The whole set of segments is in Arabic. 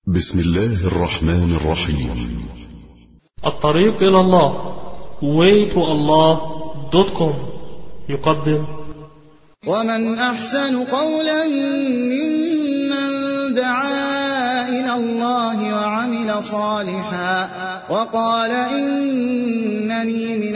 بسم الله الرحمن الرحيم. الطريق إلى الله waytoallah.com يقدم: ومن أحسن قولا ممن دعا إلى الله وعمل صالحا وقال إنني من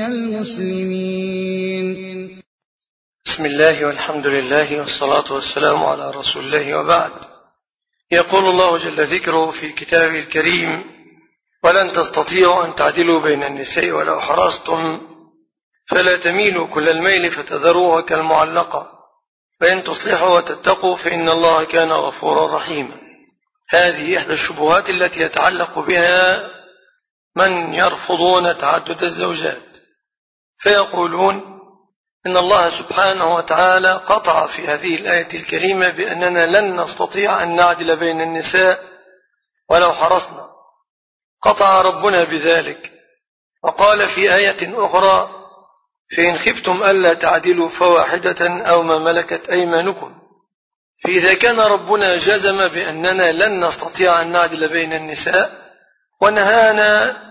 المسلمين. بسم الله والحمد لله والصلاة والسلام على رسول الله، وبعد. يقول الله جل ذكره في كتابه الكريم: ولن تستطيعوا أن تعدلوا بين النساء ولو حرصتم فلا تميلوا كل الميل فتذروها كالمعلقة وإن تصلحوا وتتقوا فإن الله كان غفورا رحيما. هذه إحدى الشبهات التي يتعلق بها من يرفضون تعدد الزوجات، فيقولون إن الله سبحانه وتعالى قطع في هذه الآية الكريمة بأننا لن نستطيع أن نعدل بين النساء ولو حرصنا. قطع ربنا بذلك وقال في آية أخرى: فإن خفتم ألا تعدلوا فواحدة أو ما ملكت أيمانكم. فإذا كان ربنا جزم بأننا لن نستطيع أن نعدل بين النساء ونهانا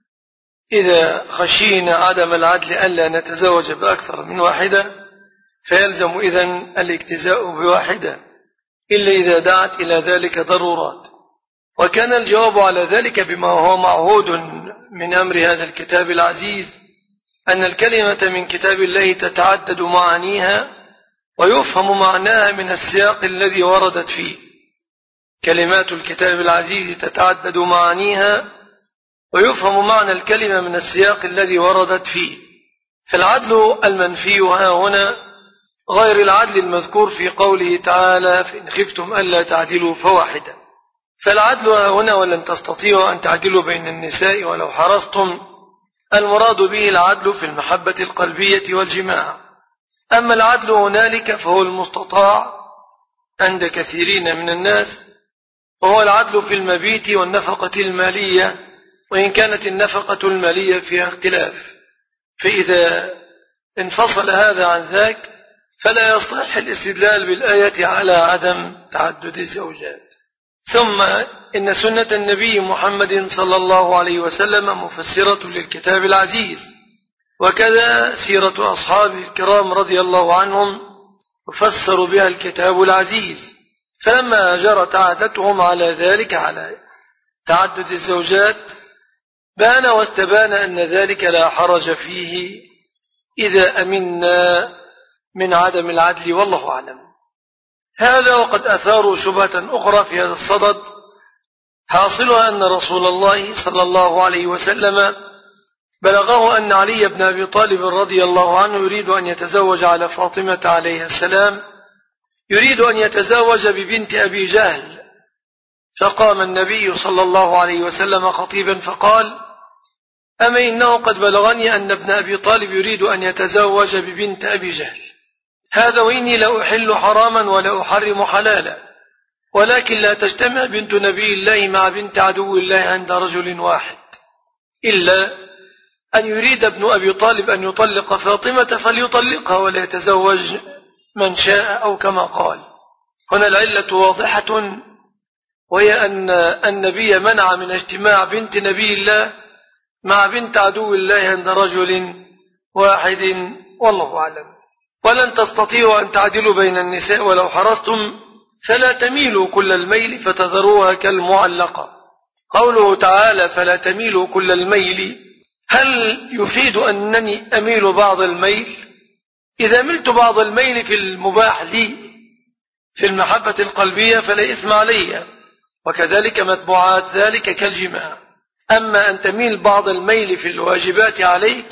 إذا خشينا عدم العدل ألا نتزوج بأكثر من واحدة، فيلزم إذن الاجتزاء بواحدة إلا إذا دعت إلى ذلك ضرورات. وكان الجواب على ذلك بما هو معهود من أمر هذا الكتاب العزيز، أن الكلمة من كتاب الله تتعدد معانيها ويفهم معناها من السياق الذي وردت فيه. كلمات الكتاب العزيز تتعدد معانيها ويفهم معنى الكلمة من السياق الذي وردت فيه. فالعدل المنفي ها هنا غير العدل المذكور في قوله تعالى: فإن خفتم ألا تعدلوا فواحدة. فالعدل ها هنا ولن تستطيعوا أن تعدلوا بين النساء ولو حرصتم، المراد به العدل في المحبة القلبية والجماع. أما العدل هنالك فهو المستطاع عند كثيرين من الناس، وهو العدل في المبيت والنفقة المالية، وإن كانت النفقة المالية فيها اختلاف. فإذا انفصل هذا عن ذاك فلا يصح الاستدلال بالآية على عدم تعدد الزوجات. ثم إن سنة النبي محمد صلى الله عليه وسلم مفسرة للكتاب العزيز، وكذا سيرة أصحابه الكرام رضي الله عنهم يفسر بها الكتاب العزيز. فلما جرت عادتهم على ذلك، على تعدد الزوجات، بان واستبان أن ذلك لا حرج فيه إذا أمنا من عدم العدل، والله أعلم. هذا وقد أثاروا شبهة أخرى في هذا الصدد، حاصلها أن رسول الله صلى الله عليه وسلم بلغه أن علي بن أبي طالب رضي الله عنه يريد أن يتزوج على فاطمة عليه السلام، يريد أن يتزوج ببنت أبي جهل. فقام النبي صلى الله عليه وسلم خطيبا فقال: أما إنه قد بلغني أن ابن أبي طالب يريد أن يتزوج ببنت أبي جهل، هذا وإني لا أحل حراما ولا أحرم حلالا، ولكن لا تجتمع بنت نبي الله مع بنت عدو الله عند رجل واحد، إلا أن يريد ابن أبي طالب أن يطلق فاطمة فليطلقها ولا يتزوج من شاء، أو كما قال. هنا العلة واضحة، وهي أن النبي منع من اجتماع بنت نبي الله مع بنت عدو الله عند رجل واحد، والله أعلم. ولن تستطيعوا أن تعدلوا بين النساء ولو حرصتم فلا تميلوا كل الميل فتذروها كالمعلقة. قوله تعالى فلا تميلوا كل الميل، هل يفيد أنني أميل بعض الميل؟ إذا ملت بعض الميل في المباح لي في المحبة القلبية فلا إثم علي، وكذلك متبوعات ذلك كالجماع. أما أن تميل بعض الميل في الواجبات عليك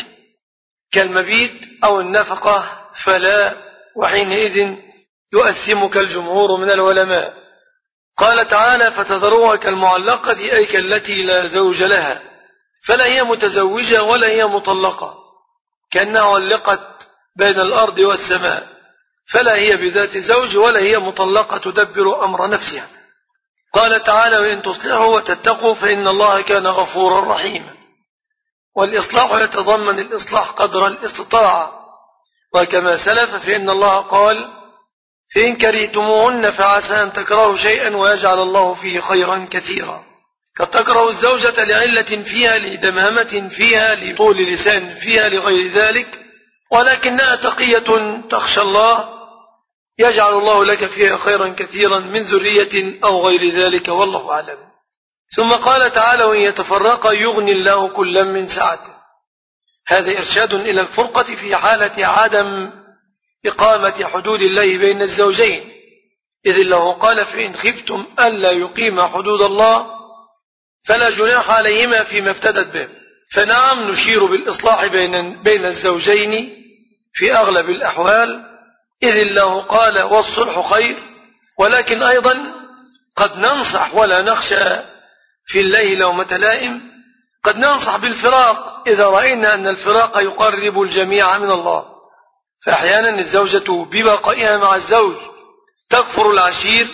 كالمبيت أو النفقة فلا، وحينئذ يؤثمك الجمهور من العلماء. قال تعالى فتذروها كالمعلقة، أي كالتي لا زوج لها، فلا هي متزوجة ولا هي مطلقة، كأنها علقت بين الأرض والسماء، فلا هي بذات زوج ولا هي مطلقة تدبر أمر نفسها. قال تعالى وإن تصلحوا وتتقوا فإن الله كان غفورا رحيما. والإصلاح يتضمن الإصلاح قدر الاستطاعة، وكما سلف فإن الله قال فإن كرهتموهن فعسى أن تكرهوا شيئا ويجعل الله فيه خيرا كثيرا. قد تكره الزوجة لعلة فيها، لدمهمة فيها، لطول لسان فيها، لغير ذلك، ولكنها تقية تخشى الله، يجعل الله لك فيها خيرا كثيرا من ذرية أو غير ذلك، والله أعلم. ثم قال تعالى: وإن يتفرقا يغني الله كلا من سعته. هذا إرشاد إلى الفرقة في حالة عدم إقامة حدود الله بين الزوجين، إذ الله قال: فإن خفتم ألا يقيما حدود الله فلا جناح عليهما فيما افتدت به. فنعم نشير بالإصلاح بين الزوجين في أغلب الأحوال، إذ الله قال: والصلح خير، ولكن أيضا قد ننصح ولا نخشى في الله لومة لائم، قد ننصح بالفراق إذا رأينا أن الفراق يقرب الجميع من الله. فأحيانا الزوجة ببقائها مع الزوج تكفر العشير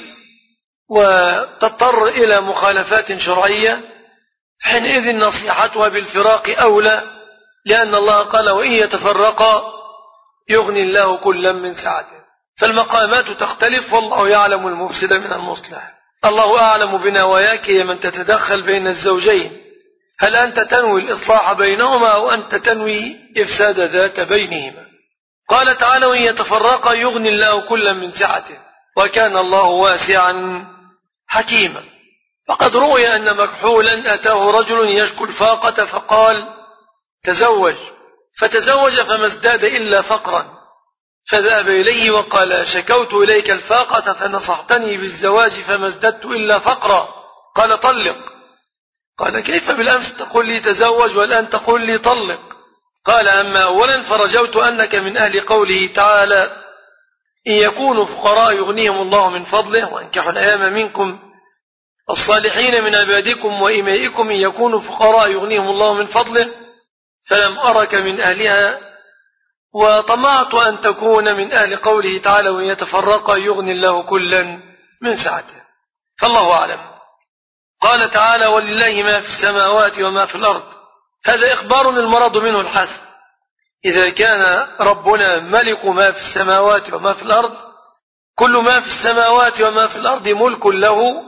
وتضطر إلى مخالفات شرعية، حينئذ نصيحتها بالفراق أولى، لأن الله قال: وإن يتفرقا يغني الله كلا من سعته. فالمقامات تختلف، والله يعلم المفسد من المصلح. الله أعلم بنواياك يا من تتدخل بين الزوجين، هل أنت تنوي الإصلاح بينهما أو أنت تنوي إفساد ذات بينهما؟ قال تعالى: وإن يتفرقا يغني الله كلا من سعته وكان الله واسعا حكيما. فقد روي أن مكحولا أتاه رجل يشكو الفاقة فقال: تزوج، فتزوج فما ازداد إلا فقرا، فذهب إليه وقال: شكوت إليك الفاقة فنصحتني بالزواج فما ازددت إلا فقرا، قال: طلق. قال: كيف بالأمس تقول لي تزوج والآن تقول لي طلق؟ قال: أما أولا فرجوت أنك من أهل قوله تعالى: إن يكونوا فقراء يغنيهم الله من فضله وانكحوا الأيام منكم الصالحين من عبادكم وإمائكم إن يكونوا فقراء يغنيهم الله من فضله، فلم أرك من أهلها، وطمعت أن تكون من أهل قوله تعالى: وإن يتفرقا يغني الله كلا من سعته. فالله أعلم. قال تعالى: ولله ما في السماوات وما في الأرض. هذا إخبار المراد منه الحث. إذا كان ربنا ملك ما في السماوات وما في الأرض، كل ما في السماوات وما في الأرض ملك له،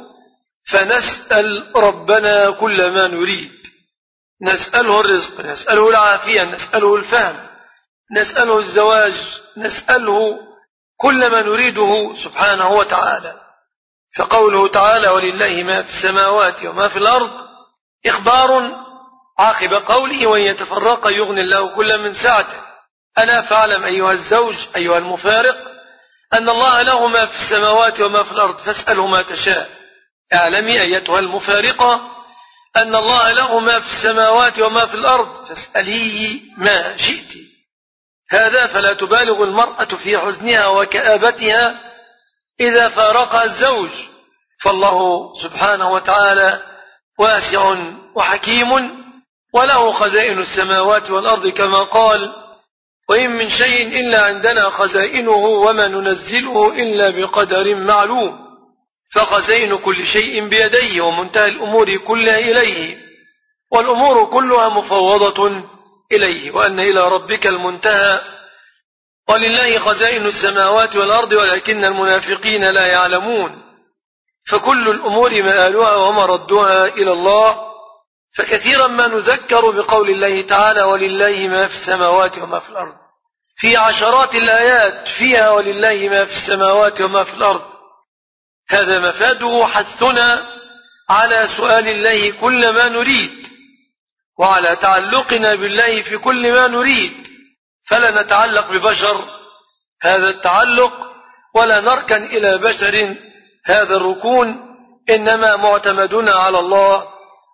فنسأل ربنا كل ما نريد، نسأله الرزق، نسأله العافية، نسأله الفهم، نسأله الزواج، نسأله كل ما نريده سبحانه وتعالى. فقوله تعالى: ولله ما في السماوات وما في الأرض إخبار عاقب قوله: وإن يتفرقا يغني الله كلا من سعته. ألا فاعلم أيها الزوج أيها المفارق أن الله له ما في السماوات وما في الأرض، فاسأله ما تشاء. اعلمي أيتها المفارقة أن الله له ما في السماوات وما في الأرض، فاسأليه ما شئت. هذا فلا تبالغ المرأة في حزنها وكآبتها إذا فارقها الزوج، فالله سبحانه وتعالى واسع وحكيم، وله خزائن السماوات والأرض كما قال: وإن من شيء إلا عندنا خزائنه وما ننزله إلا بقدر معلوم. فخزائن كل شيء بيديه، ومنتهى الأمور كلها إليه، والأمور كلها مفوضة إليه، وأن إلى ربك المنتهى. ولله خزائن السماوات والأرض ولكن المنافقين لا يعلمون. فكل الأمور مآلها ومردها إلى الله. فكثيرا ما نذكر بقول الله تعالى: ولله ما في السماوات وما في الأرض، في عشرات الآيات فيها ولله ما في السماوات وما في الأرض. هذا مفاده حثنا على سؤال الله كل ما نريد، وعلى تعلقنا بالله في كل ما نريد، فلا نتعلق ببشر هذا التعلق، ولا نركن إلى بشر هذا الركون، إنما معتمدنا على الله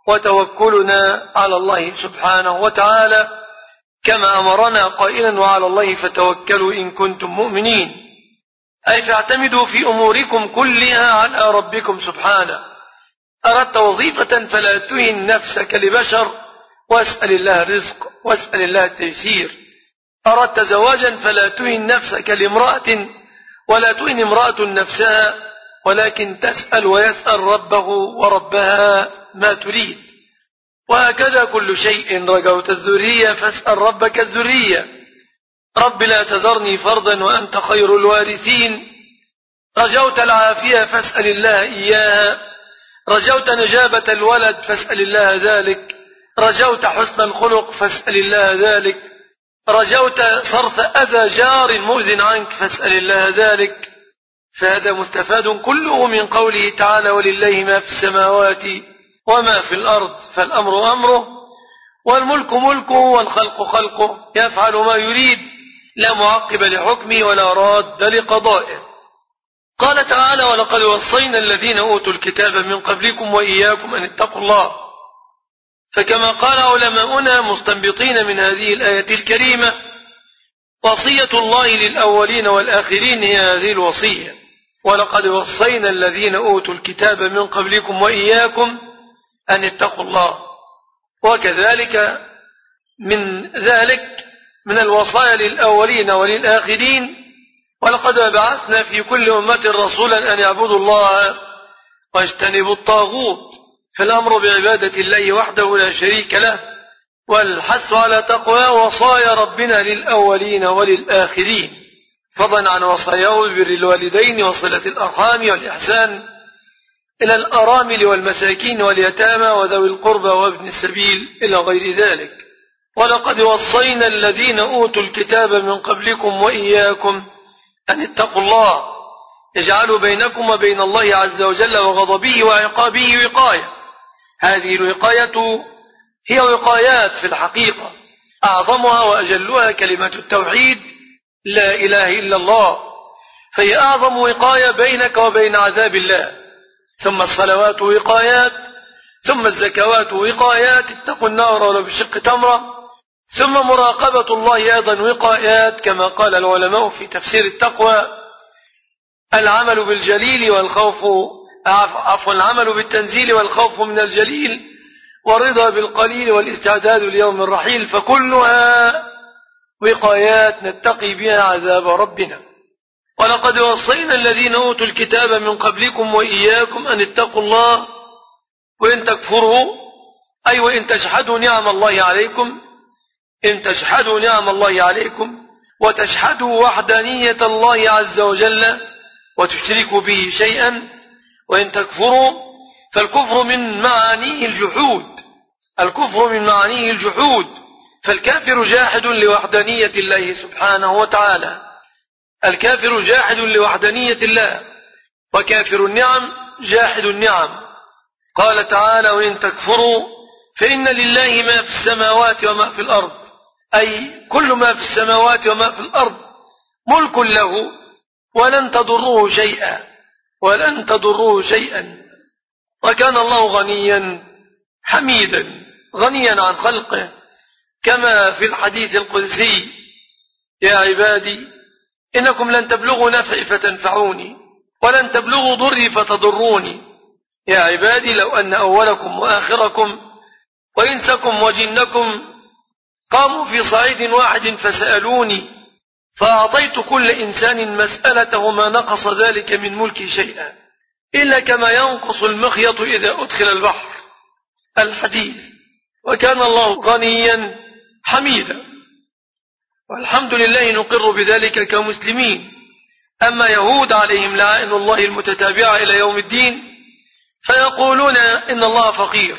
وتوكلنا على الله سبحانه وتعالى، كما أمرنا قائلا: وعلى الله فتوكلوا إن كنتم مؤمنين. أي فاعتمدوا في أموركم كلها على ربكم سبحانه. أردت وظيفة فلا تهن نفسك لبشر، واسأل الله الرزق واسأل الله التيسير. أردت زواجا فلا تهن نفسك لامرأة، ولا تهن امرأة نفسها، ولكن تسأل ويسأل ربه وربها ما تريد. وهكذا كل شيء. رجوت الذرية فاسأل ربك الذرية. رب لا تذرني فردا وأنت خير الوارثين. رجوت العافية فاسأل الله إياها، رجوت نجابة الولد فاسأل الله ذلك، رجوت حسن الخلق فاسأل الله ذلك، رجوت صرف أذى جار مؤذن عنك فاسأل الله ذلك. فهذا مستفاد كله من قوله تعالى ولله ما في السماوات وما في الأرض، فالأمر أمره والملك ملكه والخلق خلقه، يفعل ما يريد لا معقب لحكمه ولا راد لقضائه. قال تعالى ولقد وصينا الذين أوتوا الكتاب من قبلكم وإياكم أن اتقوا الله. فكما قال علماؤنا مستنبطين من هذه الآية الكريمة وصية الله للأولين والآخرين هي هذه الوصية، ولقد وصينا الذين أوتوا الكتاب من قبلكم وإياكم أن اتقوا الله. وكذلك من ذلك من الوصايا للأولين وللآخرين ولقد بعثنا في كل أمة رسولا أن يعبدوا الله واجتنبوا الطاغوت، فالأمر بعبادة الله وحده لا شريك له والحث على تقوى وصايا ربنا للأولين وللآخرين، فضلا عن وصاياه ببر الوالدين وصلة الأرحام والإحسان إلى الأرامل والمساكين واليتامى وذوي القربى وابن السبيل إلى غير ذلك. ولقد وصينا الذين أوتوا الكتاب من قبلكم وإياكم أن اتقوا الله يجعل بينكم وبين الله عز وجل وغضبه وعقابه وقاية. هذه الوقاية هي وقايات في الحقيقة، أعظمها وأجلها كلمة التوحيد لا إله إلا الله، فهي أعظم وقاية بينك وبين عذاب الله. ثم الصلوات وقايات، ثم الزكوات وقايات، اتقوا النار ولو بشق تمرة، ثم مراقبة الله أيضا وقايات كما قال العلماء في تفسير التقوى العمل بالجليل والخوف العمل بالتنزيل والخوف من الجليل والرضا بالقليل والاستعداد ليوم الرحيل، فكلها وقايات نتقي بها عذاب ربنا. ولقد وصينا الذين أوتوا الكتاب من قبلكم وإياكم أن اتقوا الله وإن تكفروا أي وإن تجحدوا نعم الله عليكم، إن تجحدوا نعم الله عليكم وتجحدوا وحدانية الله عز وجل وتشركوا به شيئا، وإن تكفروا فالكفر من معانيه الجحود، الكفر من معانيه الجحود، فالكافر جاحد لوحدانية الله سبحانه وتعالى، الكافر جاحد لوحدانية الله، وكافر النعم جاحد النعم. قال تعالى وإن تكفروا فإن لله ما في السماوات وما في الأرض، أي كل ما في السماوات وما في الأرض ملك له ولن تضروه شيئا، ولن تضروه شيئا. وكان الله غنيا حميدا غنيا عن خلقه، كما في الحديث القدسي يا عبادي إنكم لن تبلغوا نفعي فتنفعوني ولن تبلغوا ضري فتضروني. يا عبادي لو أن أولكم وآخركم وإنسكم وجنكم قاموا في صعيد واحد فسألوني فأعطيت كل إنسان مسألته ما نقص ذلك من ملكي شيئا إلا كما ينقص المخيط إذا أدخل البحر. الحديث. وكان الله غنيا حميدا، والحمد لله نقر بذلك كمسلمين. أما يهود عليهم لعائن الله المتتابعة إلى يوم الدين فيقولون إن الله فقير،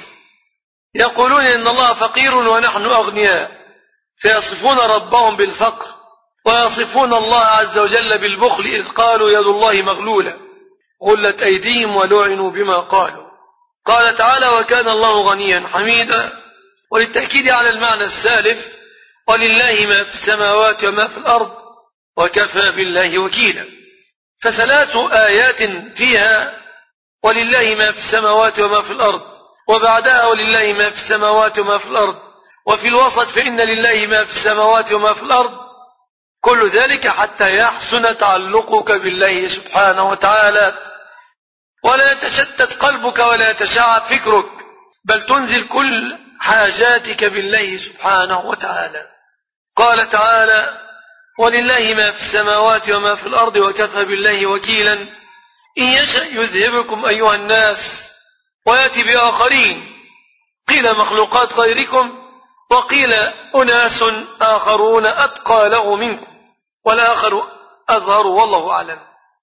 يقولون إن الله فقير ونحن أغنياء، فيصفون ربهم بالفقر ويصفون الله عز وجل بالبخل إذ قالوا يد الله مغلولة غلت أيديهم ولعنوا بما قالوا. قال تعالى وكان الله غنيا حميدا، وللتأكيد على المعنى السالف ولله ما في السماوات وما في الأرض وكفى بالله وكيلا. فثلاث آيات فيها ولله ما في السماوات وما في الأرض، وبعدها ولله ما في السماوات وما في الأرض، وفي الوسط فإن لله ما في السماوات وما في الأرض. كل ذلك حتى يحسن تعلقك بالله سبحانه وتعالى ولا يتشتت قلبك ولا يتشعب فكرك، بل تنزل كل حاجاتك بالله سبحانه وتعالى. قال تعالى ولله ما في السماوات وما في الأرض وكفى بالله وكيلا إن يشأ يذهبكم أيها الناس ويأتي بآخرين، قيل مخلوقات غيركم وقيل أناس آخرون أتقى له منكم والآخر أظهر والله أعلم.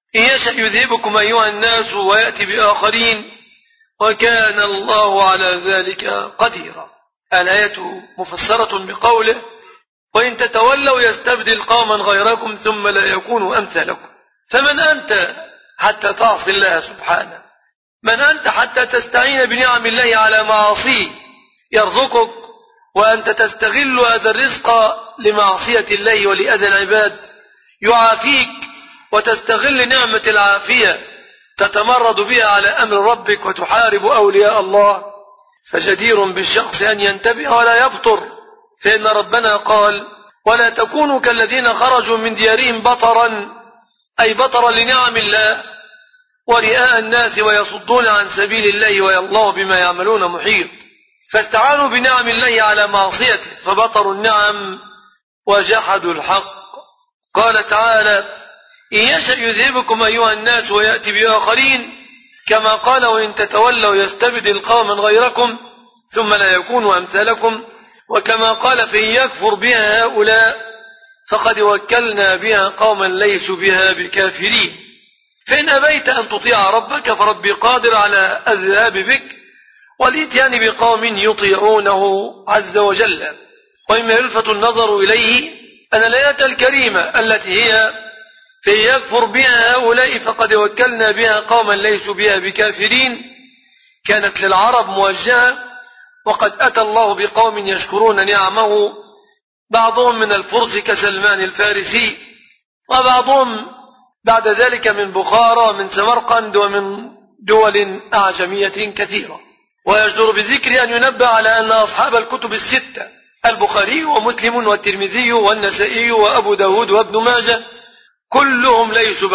إن يشأ يذهبكم أيها الناس ويأتي بآخرين وكان الله على ذلك قديرا. الآية مفسرة بقوله وإن تتولوا يستبدل قوما غيركم ثم لا يكونوا أمثالكم. فمن أنت حتى تعصي الله سبحانه؟ من أنت حتى تستعين بنعم الله على معاصيه يرزقك وأنت تستغل هذا الرزق لمعصية الله ولأذى العباد؟ يعافيك وتستغل نعمة العافية تتمرد بها على أمر ربك وتحارب أولياء الله. فجدير بالشخص أن ينتبه ولا يبطر، فإن ربنا قال ولا تكونوا كالذين خرجوا من ديارهم بطرا، أي بطرا لنعم الله ورئاء الناس ويصدون عن سبيل الله والله بما يعملون محيط. فاستعانوا بنعم الله على معصيته فبطروا النعم وجحدوا الحق. قال تعالى إن يشأ يذهبكم أيها الناس ويأتي بآخرين، كما قال وإن تتولوا يستبدل قوما غيركم ثم لا يكونوا أمثالكم، وكما قال فإن يكفر بها هؤلاء فقد وكلنا بها قوما ليسوا بها بكافرين. فإن أبيت أن تطيع ربك فربي قادر على الذهاب بك والإتيان بقوم يطيعونه عز وجل. وإما يلفت النظر إليه أن الآية الكريمة التي هي فإن يكفر بها هؤلاء فقد وكلنا بها قوما ليسوا بها بكافرين كانت للعرب موجهة، وقد أتى الله بقوم يشكرون نعمه، بعضهم من الفرس كسلمان الفارسي، وبعضهم بعد ذلك من بخارى ومن سمرقند ومن دول أعجمية كثيرة. ويجدر بذكر أن ينبه على أن أصحاب الكتب الستة البخاري ومسلم والترمذي والنسائي وأبو داود وابن ماجه كلهم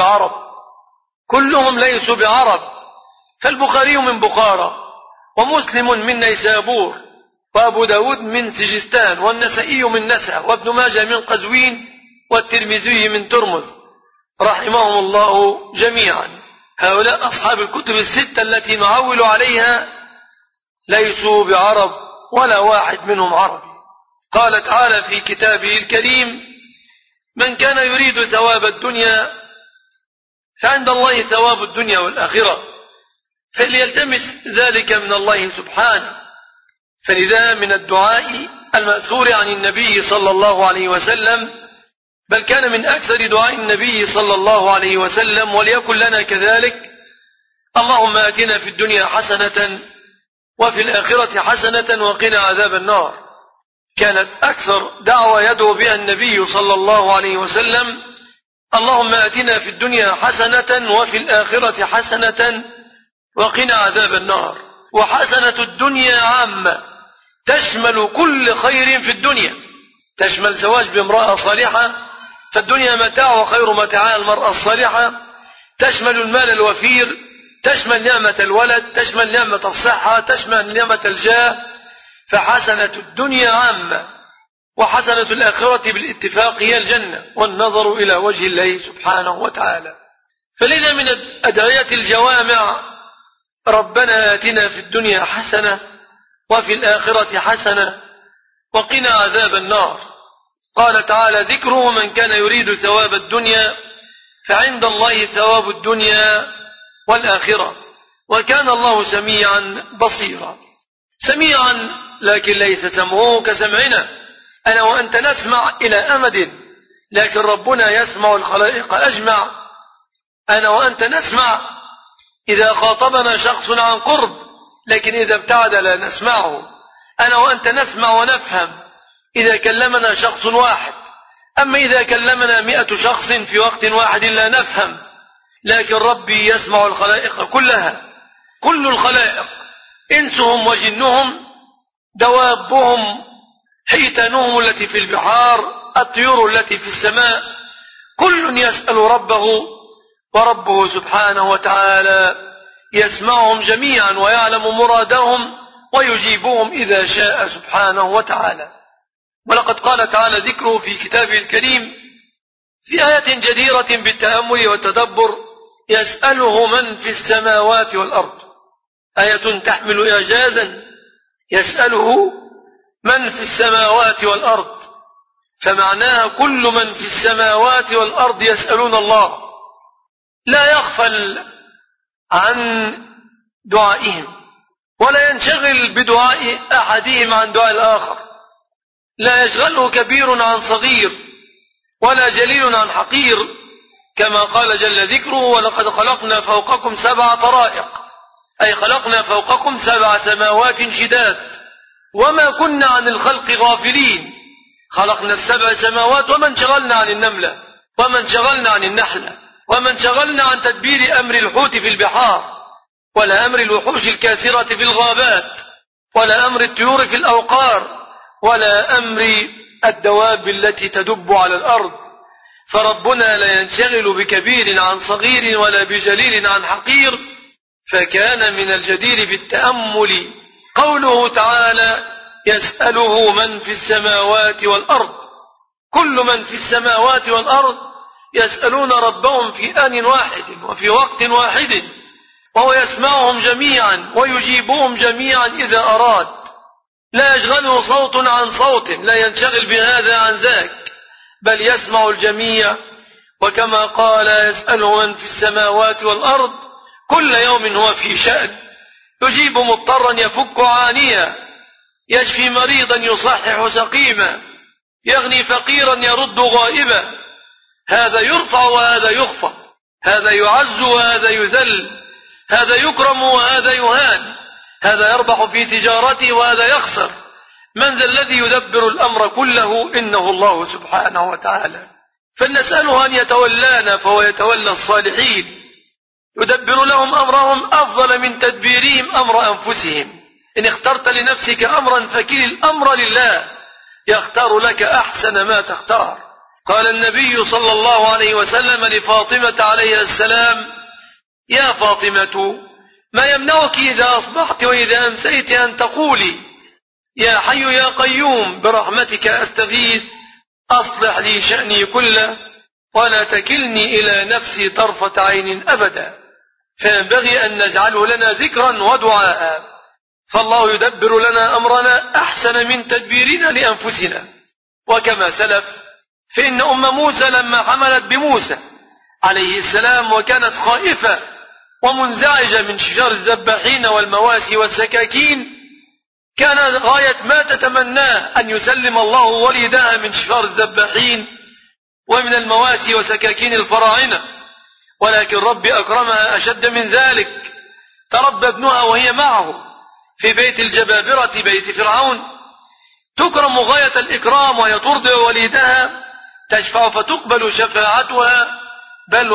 ليسوا بعرب. فالبخاري من بخارى ومسلم من نيسابور وأبو داود من سجستان والنسائي من نسا وابن ماجه من قزوين والترمذي من ترمذ رحمهم الله جميعا. هؤلاء أصحاب الكتب الستة التي نعول عليها ليسوا بعرب ولا واحد منهم عربي. قال تعالى في كتابه الكريم من كان يريد ثواب الدنيا فعند الله ثواب الدنيا والآخرة فليلتمس ذلك من الله سبحانه. فلذا من الدعاء المأثور عن النبي صلى الله عليه وسلم، بل كان من أكثر دعاء النبي صلى الله عليه وسلم وليكن لنا كذلك اللهم آتنا في الدنيا حسنة وفي الآخرة حسنة وقنا عذاب النار. كانت أكثر دعوة يدعو بها النبي صلى الله عليه وسلم اللهم آتنا في الدنيا حسنة وفي الآخرة حسنة وقنا عذاب النار. وحسنة الدنيا عامة تشمل كل خير في الدنيا، تشمل زواج بامرأة صالحة فالدنيا متاع وخير متاعها المرأة الصالحة، تشمل المال الوفير، تشمل نعمة الولد، تشمل نعمة الصحة، تشمل نعمة الجاه. فحسنة الدنيا عامة، وحسنة الآخرة بالاتفاق هي الجنة والنظر إلى وجه الله سبحانه وتعالى. فلذا من أدعية الجوامع ربنا آتنا في الدنيا حسنة وفي الآخرة حسنة وقنا عذاب النار. قال تعالى ذكره من كان يريد ثواب الدنيا فعند الله ثواب الدنيا والآخرة وكان الله سميعا بصيرا. سميعا لكن ليس سمعه كسمعنا، أنا وأنت نسمع إلى أمد لكن ربنا يسمع الخلائق أجمع. أنا وأنت نسمع إذا خاطبنا شخص عن قرب لكن إذا ابتعد لا نسمعه. أنا وأنت نسمع ونفهم إذا كلمنا شخص واحد، أما إذا كلمنا 100 شخص في وقت واحد لا نفهم. لكن ربي يسمع الخلائق كلها، كل الخلائق إنسهم وجنهم، دوابهم، حيتانهم التي في البحار، الطيور التي في السماء، كل يسأل ربه، وربه سبحانه وتعالى يسمعهم جميعا ويعلم مرادهم ويجيبهم إذا شاء سبحانه وتعالى. ولقد قال تعالى ذكره في كتابه الكريم في آية جديرة بالتأمل والتدبر يسأله من في السماوات والأرض، آية تحمل إعجازا، يسأله من في السماوات والأرض، فمعناها كل من في السماوات والأرض يسألون الله، لا يغفل عن دعائهم ولا ينشغل بدعاء أحدهم عن دعاء الآخر، لا يشغله كبير عن صغير ولا جليل عن حقير، كما قال جل ذكره: ولقد خلقنا فوقكم 7 طرائق، أي خلقنا فوقكم 7 سماوات شداد وما كنا عن الخلق غافلين. خلقنا ال7 سماوات وما انشغلنا عن النملة وما انشغلنا عن النحلة وما انشغلنا عن تدبير أمر الحوت في البحار ولا أمر الوحوش الكاسرة في الغابات ولا أمر الطيور في الأوقار ولا أمر الدواب التي تدب على الأرض. فربنا لا ينشغل بكبير عن صغير ولا بجليل عن حقير، فكان من الجدير بالتأمل قوله تعالى: يسأله من في السماوات والأرض. كل من في السماوات والأرض يسألون ربهم في آن واحد وفي وقت واحد، وهو يسمعهم جميعا ويجيبهم جميعا إذا أراد، لا يشغله صوت عن صوت، لا ينشغل بهذا عن ذاك، بل يسمع الجميع. وكما قال: يسأله من في السماوات والأرض، كل يوم هو في شأن، يجيب مضطرا يفك عانيا، يشفي مريضا يصحح سقيما، يغني فقيرا يرد غائبا. هذا يرفع وهذا يخفض، هذا يعز وهذا يذل، هذا يكرم وهذا يهان، هذا يربح في تجارته وهذا يخسر. من ذا الذي يدبر الأمر كله؟ إنه الله سبحانه وتعالى. فلنسأله أن يتولانا فهو يتولى الصالحين، يدبر لهم أمرهم أفضل من تدبيرهم أمر أنفسهم. إن اخترت لنفسك أمرا فكل الأمر لله، يختار لك أحسن ما تختار. قال النبي صلى الله عليه وسلم لفاطمة عليه السلام: يا فاطمة، ما يمنعك إذا أصبحت وإذا أمسيت أن تقولي: يا حي يا قيوم برحمتك أستغيث، أصلح لي شأني كله ولا تكلني إلى نفسي طرفة عين أبدا. فينبغي أن نجعله لنا ذكرا ودعاء، فالله يدبر لنا أمرنا أحسن من تدبيرنا لأنفسنا. وكما سلف، فإن أم موسى لما حملت بموسى عليه السلام وكانت خائفة ومنزعجة من شجار الذباحين والمواسي والسكاكين، كان غاية ما تتمناه أن يسلم الله وليدها من شجار الذباحين ومن المواسي وسكاكين الفراعنة، ولكن ربي أكرمها أشد من ذلك. تربى ابنها وهي معه في بيت الجبابرة، بيت فرعون، تكرم غاية الإكرام وهي ترضع وليدها، تشفع فتقبل شفاعتها، بل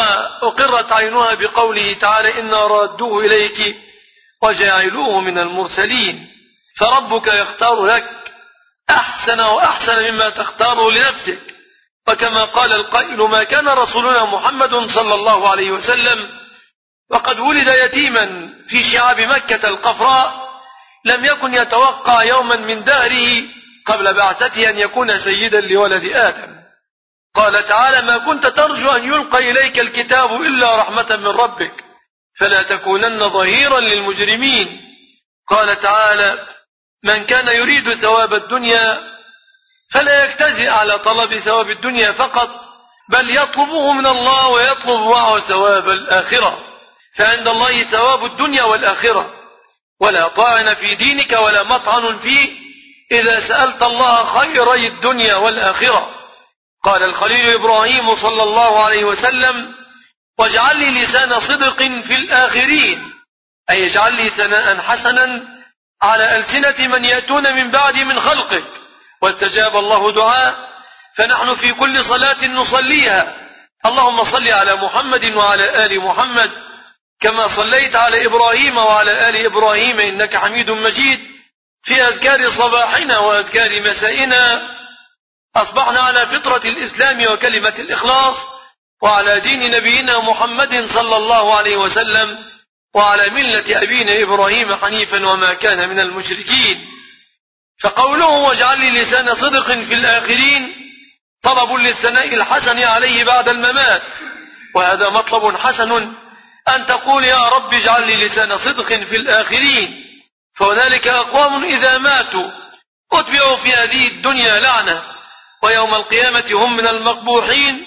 وأقرت عينها بقوله تعالى: إنا رادوه إليك وجاعلوه من المرسلين. فربك يختار لك أحسن وأحسن مما تختاره لنفسك. وكما قال القائل: ما كان رسولنا محمد صلى الله عليه وسلم وقد ولد يتيما في شعاب مكة القفراء لم يكن يتوقع يوما من دهره قبل بعثته أن يكون سيدا لولد آدم. قال تعالى: ما كنت ترجو أن يلقى إليك الكتاب إلا رحمة من ربك فلا تكونن ظهيرا للمجرمين. قال تعالى: من كان يريد ثواب الدنيا فلا يجتزئ على طلب ثواب الدنيا فقط، بل يطلبه من الله ويطلب معه ثواب الآخرة، فعند الله ثواب الدنيا والآخرة، ولا طاعن في دينك ولا مطعن فيه إذا سألت الله خيري الدنيا والآخرة. قال الخليل إبراهيم صلى الله عليه وسلم: واجعل لي لسان صدق في الآخرين، أي اجعل لي ثناء حسنا على ألسنة من يأتون من بعد من خلقك. واستجاب الله دعاء، فنحن في كل صلاة نصليها: اللهم صل على محمد وعلى آل محمد كما صليت على إبراهيم وعلى آل إبراهيم إنك حميد مجيد. في أذكار صباحنا وأذكار مسائنا أصبحنا على فطرة الإسلام وكلمة الإخلاص، وعلى دين نبينا محمد صلى الله عليه وسلم، وعلى ملة أبينا إبراهيم حنيفا وما كان من المشركين. فقوله: واجعل لي لسان صدق في الآخرين، طلب للثناء الحسن عليه بعد الممات، وهذا مطلب حسن أن تقول: يا رب اجعل لي لسان صدق في الآخرين. فهنالك أقوام إذا ماتوا أتبعوا في هذه الدنيا لعنة، ويوم القيامة هم من المقبوحين،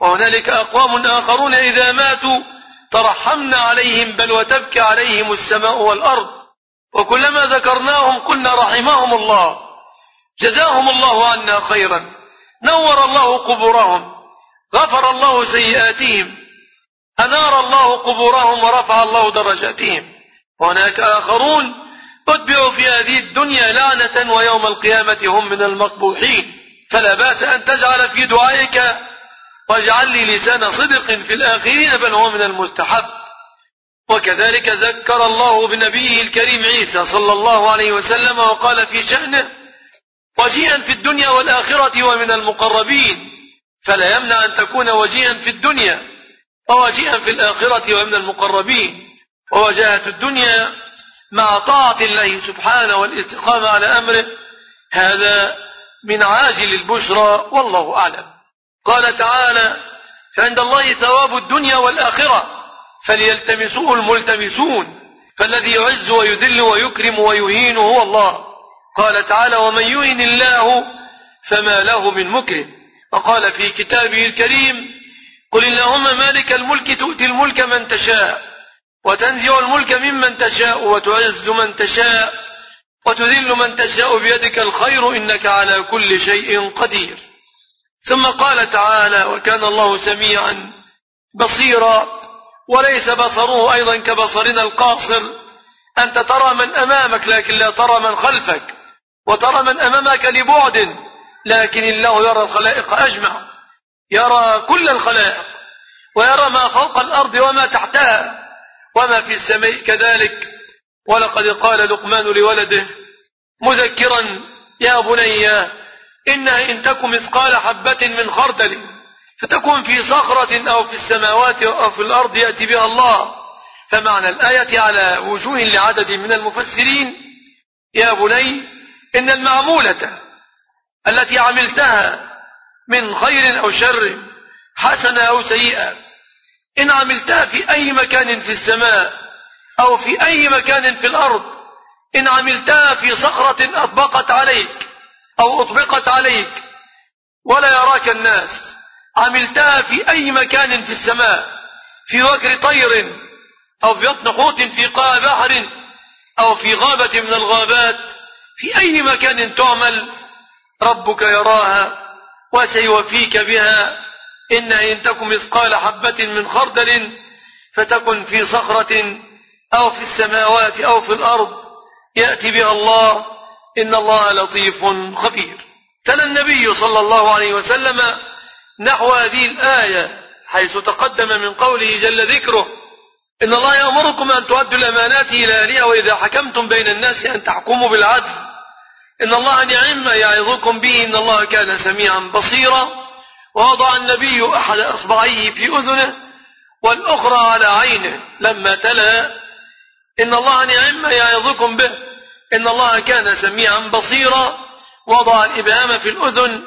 وهنالك أقوام آخرون إذا ماتوا ترحمنا عليهم بل وتبكي عليهم السماء والأرض، وكلما ذكرناهم قلنا رحمهم الله، جزاهم الله عنا خيرا، نور الله قبورهم، غفر الله سيئاتهم، أنار الله قبورهم ورفع الله درجاتهم. وهناك آخرون أتبعوا في هذه الدنيا لعنة ويوم القيامة هم من المقبوحين. فلا بأس أن تجعل في دعائك واجعل لي لسان صدق في الآخرين، بل هو من المستحب. وكذلك ذكر الله بنبيه الكريم عيسى صلى الله عليه وسلم وقال في شأنه وجيها في الدنيا والآخرة ومن المقربين، فلا يمنع أن تكون وجيها في الدنيا ووجيها في الآخرة ومن المقربين. ووجاهة الدنيا مع طاعة الله سبحانه والاستقامة على أمره، هذا من عاجل البشرى والله أعلم. قال تعالى فعند الله ثواب الدنيا والآخرة فليلتمسوه الملتمسون، فالذي يعز ويذل ويكرم ويهين هو الله. قال تعالى ومن يهن الله فما له من مكرم. وقال في كتابه الكريم قل اللهم مالك الملك تؤتي الملك من تشاء وتنزع الملك ممن تشاء وتعز من تشاء وتذل من تشاء بيدك الخير إنك على كل شيء قدير. ثم قال تعالى وكان الله سميعا بصيرا، وليس بصره أيضا كبصرنا القاصر، أنت ترى من أمامك لكن لا ترى من خلفك، وترى من أمامك لبعد، لكن الله يرى الخلائق أجمع، يرى كل الخلائق، ويرى ما فوق الأرض وما تحتها وما في السماء كذلك. ولقد قال لقمان لولده مذكرا يا بني إنها إن تك مثقال حبة من خردل فتكون في صخرة أو في السماوات أو في الأرض يأتي بها الله. فمعنى الآية على وجوه لعدد من المفسرين يا بني إن المعمولة التي عملتها من خير أو شر حسنة أو سيئة، إن عملتها في أي مكان في السماء أو في أي مكان في الأرض، إن عملتها في صخرة أطبقت عليك أو أطبقت عليك ولا يراك الناس، عملتها في أي مكان في السماء، في وكر طير أو في بطن حوت في قاع بحر أو في غابة من الغابات، في أي مكان تعمل ربك يراها وسيوفيك بها. إنها إن تكن مثقال حبة من خردل فتكن في صخرة أو في السماوات أو في الأرض يأتي بها الله إن الله لطيف خبير. تلا النبي صلى الله عليه وسلم نحو هذه الآية حيث تقدم من قوله جل ذكره إن الله يأمركم أن تؤدوا الأمانات إلى أهلها وإذا حكمتم بين الناس أن تحكموا بالعدل إن الله نعم ما يعظكم به إن الله كان سميعا بصيرا. ووضع النبي أحد أصبعيه في أذنه والأخرى على عينه لما تلا إن الله نعم ما يعظكم به إن الله كان سميعا بصيرا، وضع الإبهام في الأذن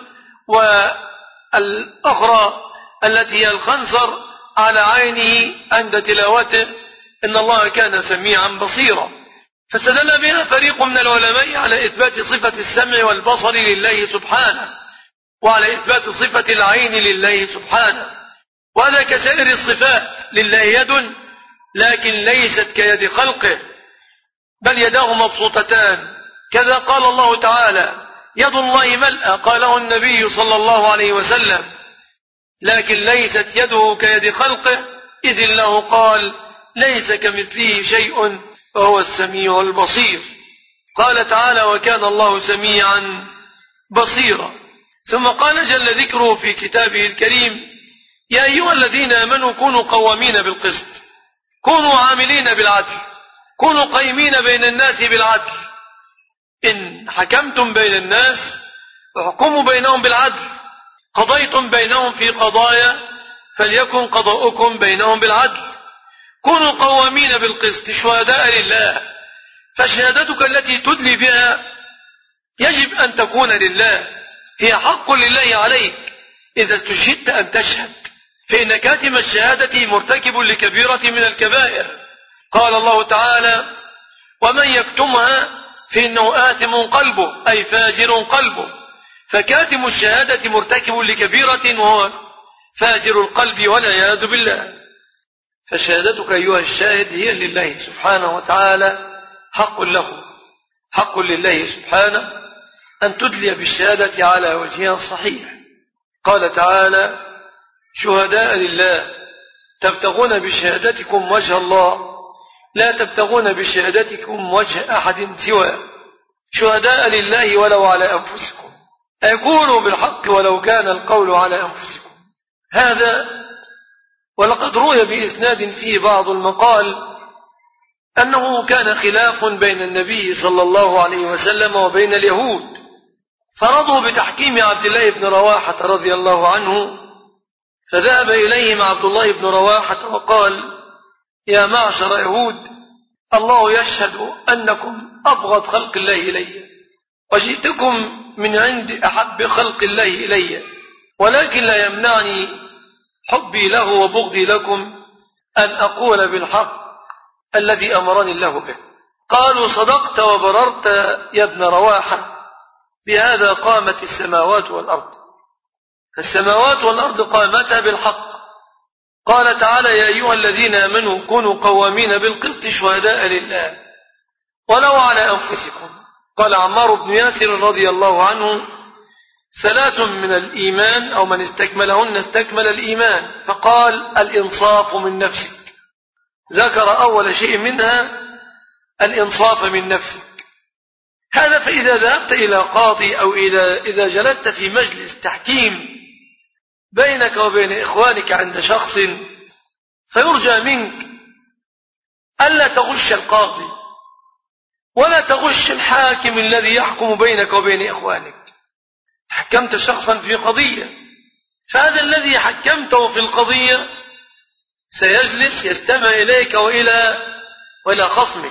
والأخرى التي هي الخنصر على عينه عند تلاوته إن الله كان سميعا بصيرا. فاستدل بها فريق من العلماء على إثبات صفة السمع والبصر لله سبحانه وعلى إثبات صفة العين لله سبحانه، وهذا كسائر الصفات. لله يد لكن ليست كيد خلقه بل يداه مبسوطتان، كذا قال الله تعالى يد الله ملأى قاله النبي صلى الله عليه وسلم، لكن ليست يده كيد خلقه إذ الله قال ليس كمثله شيء وهو السميع البصير. قال تعالى وكان الله سميعا بصيرا. ثم قال جل ذكره في كتابه الكريم يا أيها الذين آمنوا كونوا قوامين بالقسط، كونوا عاملين بالعدل، كونوا قيمين بين الناس بالعدل، إن حكمتم بين الناس فاحكموا بينهم بالعدل، قضيتم بينهم في قضايا فليكن قضاؤكم بينهم بالعدل، كونوا قوامين بالقسط شهداء لله، فشهادتك التي تدلي بها يجب أن تكون لله، هي حق لله عليك إذا استشهدت أن تشهد، فإن كاتم الشهادة مرتكب لكبيرة من الكبائر. قال الله تعالى ومن يكتمها فإنه آثم قلبه أي فاجر قلبه، فكاتم الشهادة مرتكب لكبيرة وهو فاجر القلب والعياذ بالله. فشهادتك أيها الشاهد هي لله سبحانه وتعالى، حق لله سبحانه أن تدلي بالشهادة على وجهها الصحيح. قال تعالى: شهداء لله تبتغون بشهادتكم وجه الله لا تبتغون بشهادتكم وجه أحد سواه، شهداء لله ولو على أنفسكم، أقولوا بالحق ولو كان القول على أنفسكم. هذا ولقد روي بإسناد فيه بعض المقال أنه كان خلاف بين النبي صلى الله عليه وسلم وبين اليهود، فرضوا بتحكيم عبد الله بن رواحة رضي الله عنه، فذهب إليهم عبد الله بن رواحة وقال: يا معشر يهود، الله يشهد أنكم أبغض خلق الله إلي، وجئتكم من عند أحب خلق الله إلي، ولكن لا يمنعني حبي له وبغضي لكم أن أقول بالحق الذي أمرني الله به. قالوا: صدقت وبررت يا ابن رواحة، بهذا قامت السماوات والأرض. السماوات والأرض قامتا بالحق. قال تعالى: يا أيها الذين آمنوا كونوا قوامين بالقسط شهداء لله ولو على أنفسكم. قال عمار بن ياسر رضي الله عنه: 3 من الإيمان أو من استكملهن استكمل الإيمان، فقال: الإنصاف من نفسك. ذكر أول شيء منها الإنصاف من نفسك. هذا فإذا ذهبت إلى قاضي أو إذا جلست في مجلس تحكيم بينك وبين إخوانك عند شخص، فيرجى منك ألا تغش القاضي ولا تغش الحاكم الذي يحكم بينك وبين إخوانك. حكمت شخصا في قضية، فهذا الذي حكمته في القضية سيجلس يستمع إليك وإلى خصمك،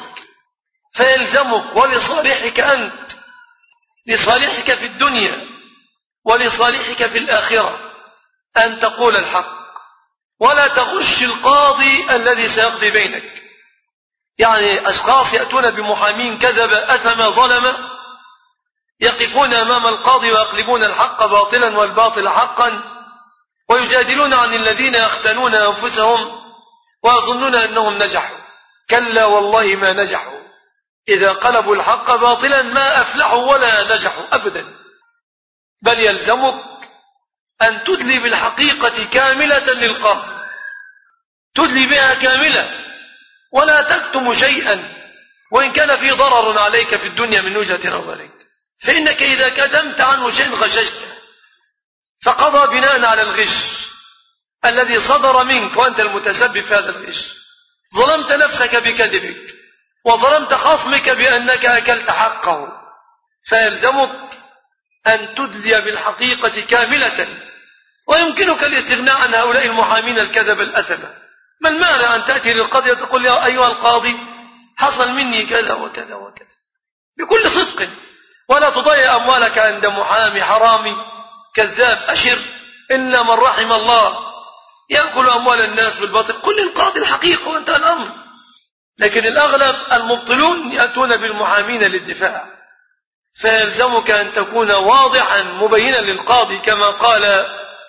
فيلزمك ولصالحك أنت، لصالحك في الدنيا ولصالحك في الآخرة، أن تقول الحق ولا تغش القاضي الذي سيقضي بينك. يعني أشخاص يأتون بمحامين كذب أثم ظلم، يقفون أمام القاضي ويقلبون الحق باطلا والباطل حقا، ويجادلون عن الذين يختنون أنفسهم ويظنون أنهم نجحوا. كلا والله ما نجحوا، إذا قلبوا الحق باطلا ما أفلحوا ولا نجحوا أبدا. بل يلزمك أن تدلي بالحقيقة كاملة للقاضي، تدلي بها كاملة ولا تكتم شيئا وإن كان في ضرر عليك في الدنيا من وجهة نظرك، فإنك إذا كتمت عنه شيء غششته، فقضى بناء على الغش الذي صدر منك وأنت المتسبب في هذا الغش، ظلمت نفسك بكذبك وظلمت خصمك بأنك أكلت حقه. فيلزمك أن تدلي بالحقيقة كاملة، ويمكنك الاستغناء عن هؤلاء المحامين الكذب الأثمة. ما المانع أن تأتي للقاضي وتقول: يا أيها القاضي، حصل مني كذا وكذا وكذا، بكل صدق، ولا تضيع أموالك عند محامي حرامي كذاب أشر، إلا من رحم الله يأكل أموال الناس بالباطل. قل للقاضي الحقيقة وانتهى الأمر. لكن الأغلب المبطلون يأتون بالمحامين للدفاع، فيلزمك أن تكون واضحا مبينا للقاضي، كما قال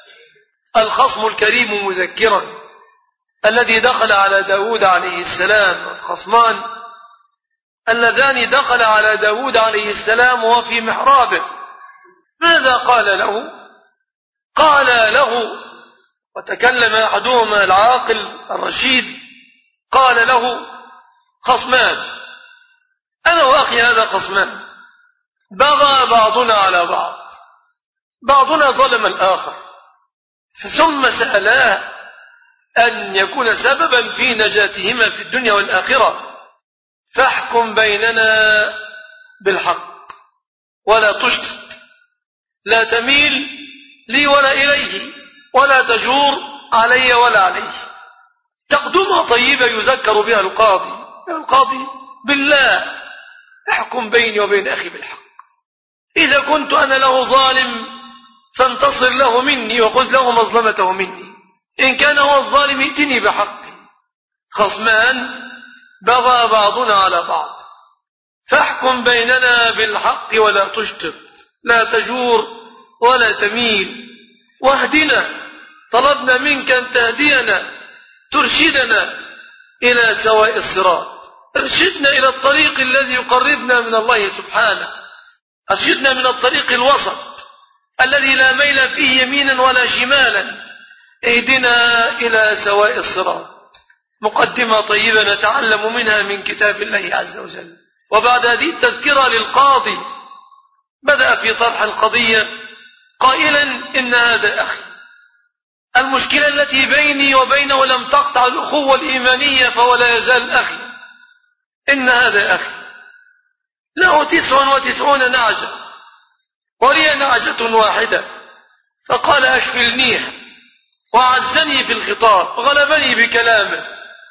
الخصم الكريم مذكرا الذي دخل على داود عليه السلام، الخصمان اللذان دخل على داود عليه السلام وهو في محرابه. ماذا قال له؟ قال له، وتكلم أحدهما العاقل الرشيد، قال له: خصمان، أنا وأخي هذا خصمان، بغى بعضنا على بعض، بعضنا ظلم الآخر، ثم سألاه أن يكون سببا في نجاتهما في الدنيا والآخرة، فاحكم بيننا بالحق ولا تشتت، لا تميل لي ولا إليه، ولا تجور علي ولا عليه. تقدمها طيبة يذكر بها القاضي: بالله احكم بيني وبين أخي بالحق، إذا كنت أنا له ظالم فانتصر له مني وخذ له مظلمته مني، إن كان هو الظالم ائتني بحقي. خصمان بغى بعضنا على بعض، فاحكم بيننا بالحق ولا تشتت، لا تجور ولا تميل، واهدنا طلبنا منك أن تهدينا ترشدنا إلى سواء الصراط، ارشدنا إلى الطريق الذي يقربنا من الله سبحانه، ارشدنا من الطريق الوسط الذي لا ميل فيه يمينا ولا شمالا، اهدنا إلى سواء الصراط. مقدمة طيبة نتعلم منها من كتاب الله عز وجل. وبعد هذه التذكرة للقاضي بدأ في طرح القضية قائلا إن هذا أخي، المشكلة التي بيني وبينه لم تقطع الأخوة الإيمانية فهو لا يزال أخي. إن هذا أخي له 99 نعجة ولي نعجة واحدة، فقال أكفلنيها، وعزني في الخطاب، غلبني بكلامه،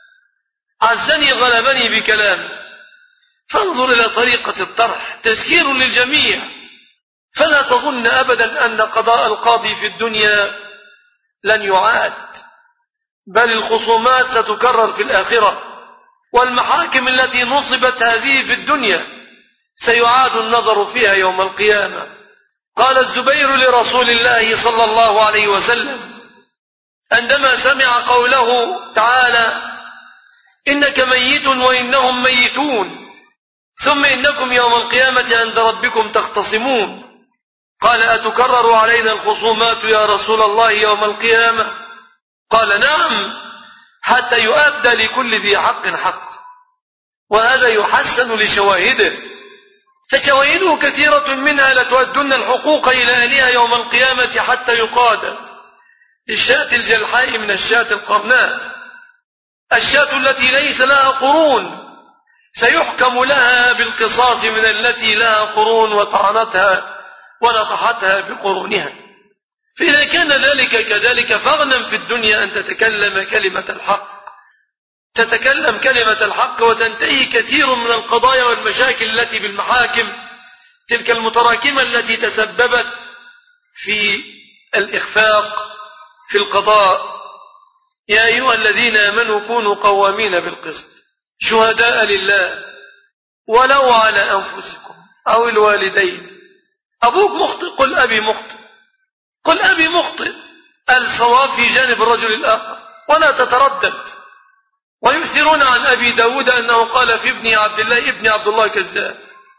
عزني غلبني بكلامه. فانظر إلى طريقة الطرح، تذكير للجميع. فلا تظن أبدا أن قضاء القاضي في الدنيا لن يعاد، بل الخصومات ستكرر في الآخرة، والمحاكم التي نصبت هذه في الدنيا سيعاد النظر فيها يوم القيامة. قال الزبير لرسول الله صلى الله عليه وسلم عندما سمع قوله تعالى إنك ميت وإنهم ميتون ثم إنكم يوم القيامة عند ربكم تختصمون، قال أتكرر علينا الخصومات يا رسول الله يوم القيامة؟ قال نعم، حتى يؤدى لكل ذي حق حق. وهذا يحسن لشواهده، فشواهده كثيرة منها لتؤدن الحقوق إلى أهلها يوم القيامة حتى يقاد للشاة الجلحاء من الشاة القرناء. الشاة التي ليس لها قرون سيحكم لها بالقصاص من التي لها قرون وطعنتها ونطحتها بقرونها. فإذا كان ذلك كذلك فاغنم في الدنيا أن تتكلم كلمة الحق، تتكلم كلمة الحق، وتنتهي كثير من القضايا والمشاكل التي بالمحاكم، تلك المتراكمة التي تسببت في الإخفاق في القضاء. يا أيها الذين آمنوا كونوا قوامين بالقسط شهداء لله ولو على أنفسكم أو الوالدين. أبوك مخطئ قل أبي مخطئ، قل أبي مخطئ، الصواب في جانب الرجل الآخر ولا تتردد. ويؤثرون عن أبي داود أنه قال في ابن عبد الله ابن عبد الله كذاب.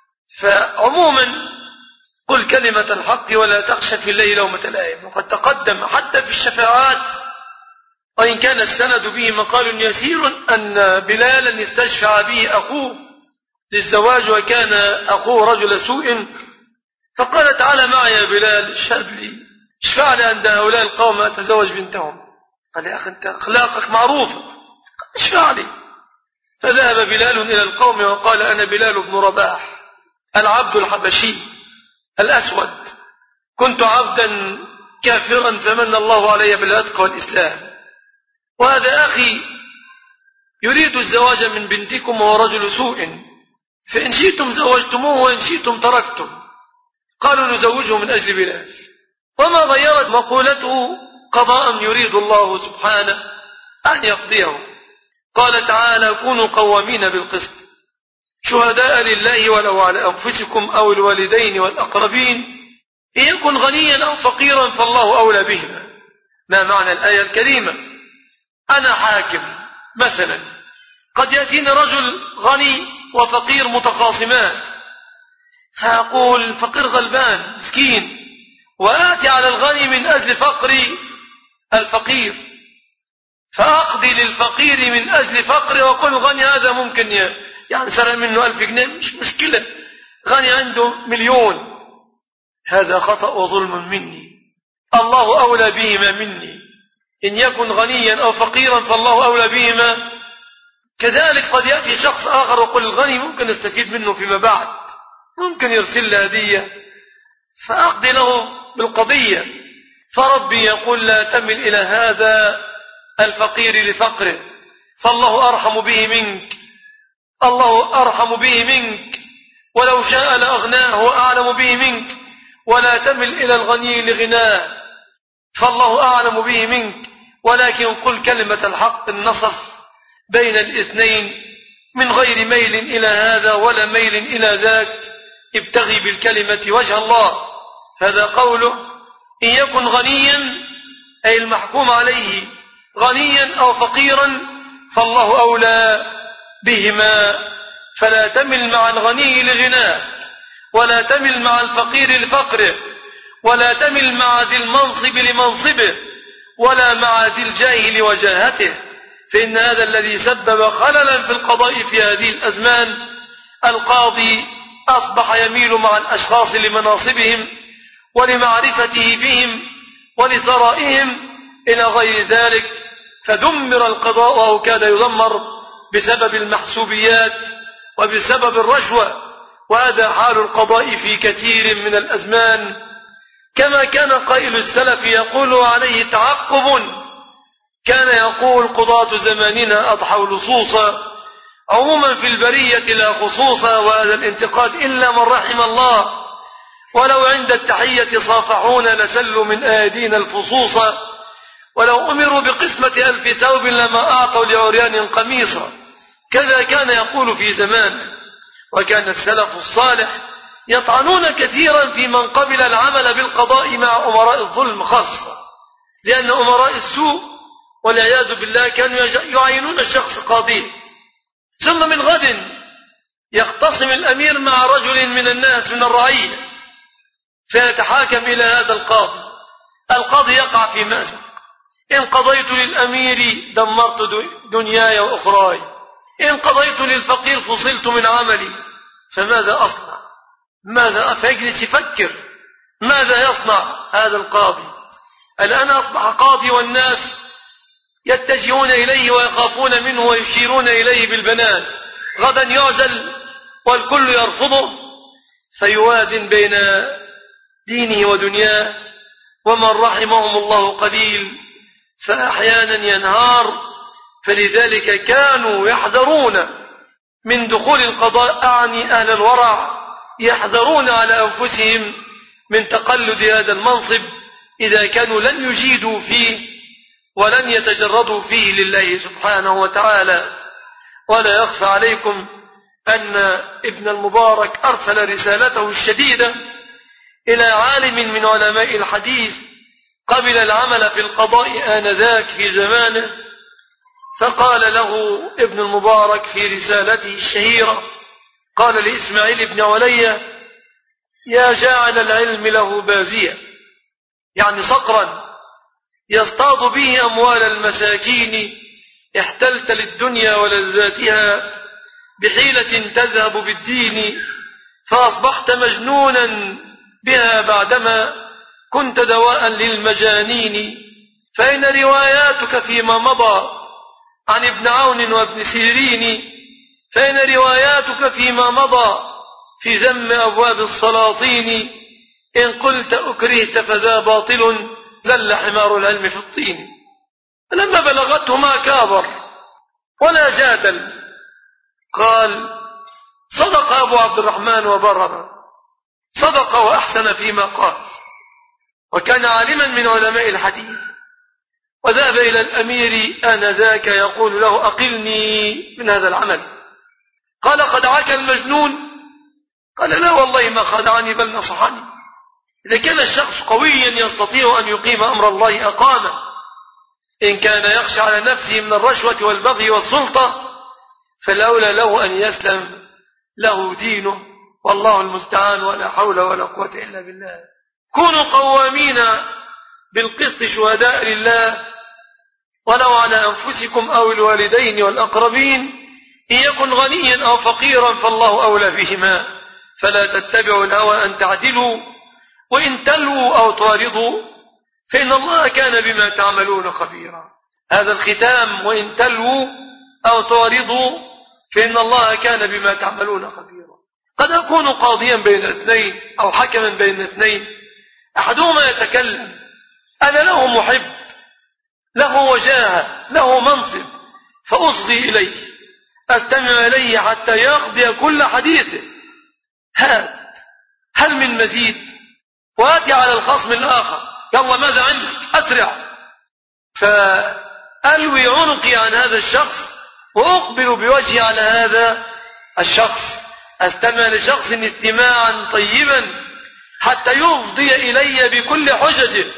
فعموما قل كلمة الحق ولا تخشى في الله لومة لائم. وقد تقدم حتى في الشفاعات، وإن كان السند به مقال يسير، أن بلالا استشفع به أخوه للزواج وكان أخوه رجل سوء، فقال تعالى معي يا بلال اشهد لي، اشفع لي عند هؤلاء القوم أتزوج بنتهم. قال يا أخي أنت أخلاقك معروفة، اشفع لي. فذهب بلال إلى القوم وقال أنا بلال بن رباح العبد الحبشي الأسود، كنت عبدا كافرا فمن الله علي بالعتق والإسلام، وهذا أخي يريد الزواج من بنتكم وهو رجل سوء، فإن شئتم زوجتموه وإن شئتم تركتم. قالوا نزوجه من أجل بلال، وما غيرت مقولته قضاء يريد الله سبحانه أن يقضيه. قال تعالى كونوا قوامين بالقسط شهداء لله ولو على أنفسكم أو الوالدين والأقربين إن يكن غنيا أو فقيرا فالله أولى بهما. ما معنى الآية الكريمة؟ أنا حاكم مثلا، قد يأتيني رجل غني وفقير متخاصمان، فأقول فقير غلبان مسكين، وآتي على الغني من أجل فقر الفقير، فأقضي للفقير من أجل فقر، وأقول الغني هذا ممكن يعني سرق منه 1000 جنيه مش مشكلة، غني عنده 1,000,000. هذا خطأ وظلم مني، الله أولى بهما مني. إن يكن غنيا أو فقيرا فالله أولى بهما. كذلك قد يأتي شخص آخر ويقول الغني ممكن نستفيد منه فيما بعد، ممكن يرسل له هدية، فأقضي له بالقضية. فربي يقول لا تمل إلى هذا الفقير لفقره، فالله أرحم به منك، الله أرحم به منك، ولو شاء لأغناه وأعلم به منك. ولا تمل إلى الغني لغناه، فالله أعلم به منك، ولكن قل كلمة الحق النصف بين الاثنين من غير ميل إلى هذا ولا ميل إلى ذاك، ابتغي بالكلمة وجه الله. هذا قوله إن يكن غنيا أي المحكوم عليه غنيا أو فقيرا فالله أولى بهما، فلا تمل مع الغني لغناه، ولا تمل مع الفقير لفقره، ولا تمل مع ذي المنصب لمنصبه، ولا مع ذي الجاه لوجاهته، فإن هذا الذي سبب خللا في القضاء في هذه الأزمان. القاضي أصبح يميل مع الأشخاص لمناصبهم ولمعرفته بهم ولثرائهم إلى غير ذلك، فدمر القضاء أو كاد يدمر بسبب المحسوبيات وبسبب الرشوة، وهذا حال القضاء في كثير من الأزمان. كما كان قائل السلف يقول عليه تعقب، كان يقول قضاة زماننا أضحوا لصوصا، عموما في البرية لا خصوصا، وهذا الانتقاد إلا من رحم الله، ولو عند التحية صافحونا لسلوا من أيدينا الفصوصا، ولو أمروا بقسمة 1000 ثوب لما أعطوا لعريان قميصا. كذا كان يقول في زمانه. وكان السلف الصالح يطعنون كثيرا في من قبل العمل بالقضاء مع أمراء الظلم خاصة، لأن أمراء السوء والعياذ بالله كانوا يعينون الشخص قاضي، ثم من غد يختصم الأمير مع رجل من الناس من الرعية فيتحاكم إلى هذا القاضي يقع في مأزق. إن قضيت للأمير دمرت دنياي وأخراي، إن قضيت للفقير فصلت من عملي، فماذا أصنع؟ فيجلس يفكر ماذا يصنع هذا القاضي. الآن أصبح قاضي والناس يتجهون إليه ويخافون منه ويشيرون إليه بالبنان، غدا يعزل والكل يرفضه، فيوازن بين دينه ودنياه، ومن رحمهم الله قليل، فأحيانا ينهار. فلذلك كانوا يحذرون من دخول القضاء، أعني أهل الورع يحذرون على أنفسهم من تقلد هذا المنصب إذا كانوا لن يجيدوا فيه ولن يتجردوا فيه لله سبحانه وتعالى. ولا يخفى عليكم أن ابن المبارك أرسل رسالته الشديدة إلى عالم من علماء الحديث قبل العمل في القضاء آنذاك في زمانه، فقال له ابن المبارك في رسالته الشهيرة، قال لإسماعيل بن علية: يا جاعل العلم له بازية، يعني صقرا يصطاد به أموال المساكين، احتلت للدنيا ولذاتها بحيلة تذهب بالدين، فأصبحت مجنونا بها بعدما كنت دواء للمجانين. فإن رواياتك فيما مضى عن ابن عون وابن سيرين، فإن رواياتك فيما مضى في ذم أبواب السلاطين، إن قلت أكرهت فذا باطل، زل حمار العلم في الطين. لما بلغته ما كابر ولا جادل، قال: صدق أبو عبد الرحمن وبرر، صدق وأحسن فيما قال. وكان عالما من علماء الحديث، وذهب إلى الأمير آنذاك يقول له: أقلني من هذا العمل. قال: خدعك المجنون؟ قال: لا والله ما خدعني بل نصحني. إذا كان الشخص قويا يستطيع أن يقيم أمر الله أقامه، إن كان يخشى على نفسه من الرشوة والبغي والسلطة فالأولى له أن يسلم له دينه، والله المستعان، ولا حول ولا قوة إلا بالله. كونوا قوامين بالقسط شهداء لله ولو على أنفسكم أو الوالدين والأقربين، إن يكن غنيا أو فقيرا فالله أولى بهما، فلا تتبعوا الهوى أن تعدلوا، وإن تلووا أو تعرضوا فإن الله كان بما تعملون خبيرا. هذا الختام: وإن تلووا أو تعرضوا فإن الله كان بما تعملون خبيرا. قد أكون قاضيا بين اثنين أو حكما بين اثنين، أحدهما يتكلم: أنا له محب، له وجاهة، له منصب، فأصغي إليه، أستمع إليه حتى يقضي كل حديثه، هل من مزيد؟ وآتي على الخصم الآخر: يلا ماذا عندك؟ أسرع. فألوي عنقي عن هذا الشخص وأقبل بوجهي على هذا الشخص، أستمع لشخص استماعا طيبا حتى يفضي إلي بكل حججه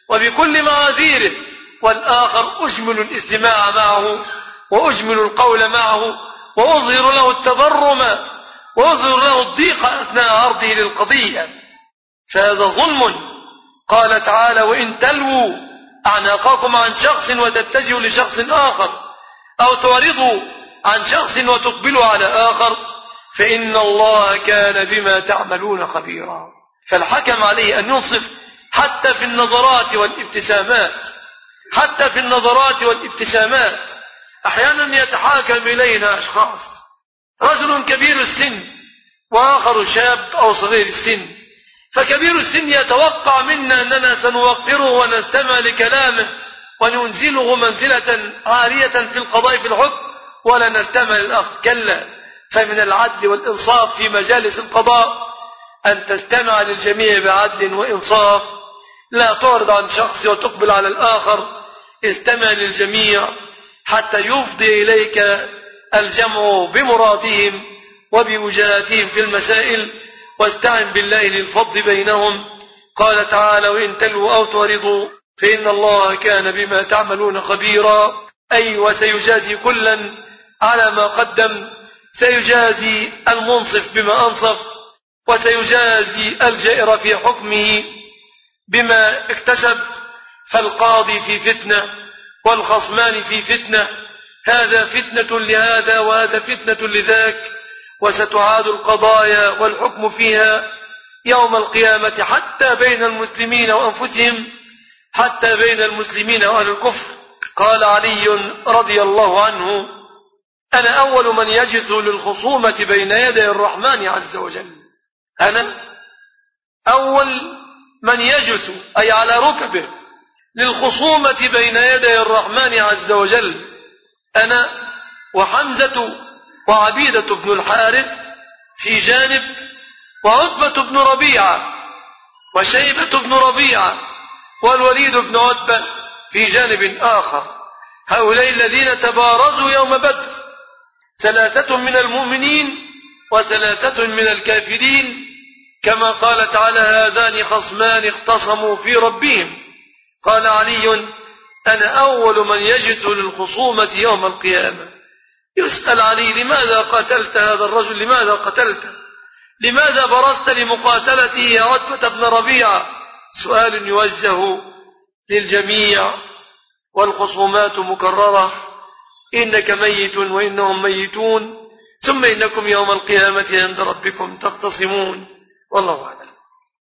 وبكل معاذيره، والآخر أجمل الاستماع معه وأجمل القول معه وأظهر له التبرم وأظهر له الضيق أثناء عرضه للقضية، فهذا ظلم. قال تعالى: وإن تلووا أعناقكم عن شخص وتتجهوا لشخص آخر أو تعرضوا عن شخص وتقبلوا على آخر فإن الله كان بما تعملون خبيرا. فالحكم عليه أن ينصف حتى في النظرات والابتسامات، حتى في النظرات والابتسامات. أحيانا يتحاكم إلينا أشخاص، رجل كبير السن وآخر شاب أو صغير السن، فكبير السن يتوقع منا أننا سنوقره ونستمع لكلامه وننزله منزلة عالية في القضاء في الحكم ولا نستمع للأخ. كلا، فمن العدل والإنصاف في مجالس القضاء أن تستمع للجميع بعدل وإنصاف، لا تعرض عن شخص وتقبل على الآخر، استمع للجميع حتى يفضي إليك الجمع بمرادهم وبوجهاتهم في المسائل، واستعن بالله للفضل بينهم. قال تعالى: وإن تلوا أو تعرضوا فإن الله كان بما تعملون خبيرا. أي وسيجازي كلا على ما قدم، سيجازي المنصف بما أنصف، وسيجازي الجائر في حكمه بما اكتسب. فالقاضي في فتنة والخصمان في فتنة، هذا فتنة لهذا وهذا فتنة لذاك، وستعاد القضايا والحكم فيها يوم القيامة حتى بين المسلمين وأنفسهم، حتى بين المسلمين وأهل الكفر. قال علي رضي الله عنه: أنا أول من يجث للخصومة بين يدي الرحمن عز وجل. أنا أول من يجث أي على ركبه للخصومة بين يدي الرحمن عز وجل، أنا وحمزة وعبيدة بن الحارث في جانب، وعتبة بن ربيعة وشيبة بن ربيعة والوليد بن عتبة في جانب آخر. هؤلاء الذين تبارزوا يوم بدر، 3 من المؤمنين و3 من الكافرين، كما قال تعالى: هذان خصمان اختصموا في ربهم. قال علي: أنا أول من يجث للخصومة يوم القيامة. يسأل علي: لماذا قتلت هذا الرجل؟ لماذا قتلته؟ لماذا برزت لمقاتلته يا عتبة بن ربيعة؟ سؤال يوجه للجميع، والخصومات مكررة: إنك ميت وإنهم ميتون، ثم إنكم يوم القيامة عند ربكم تختصمون. والله أعلم.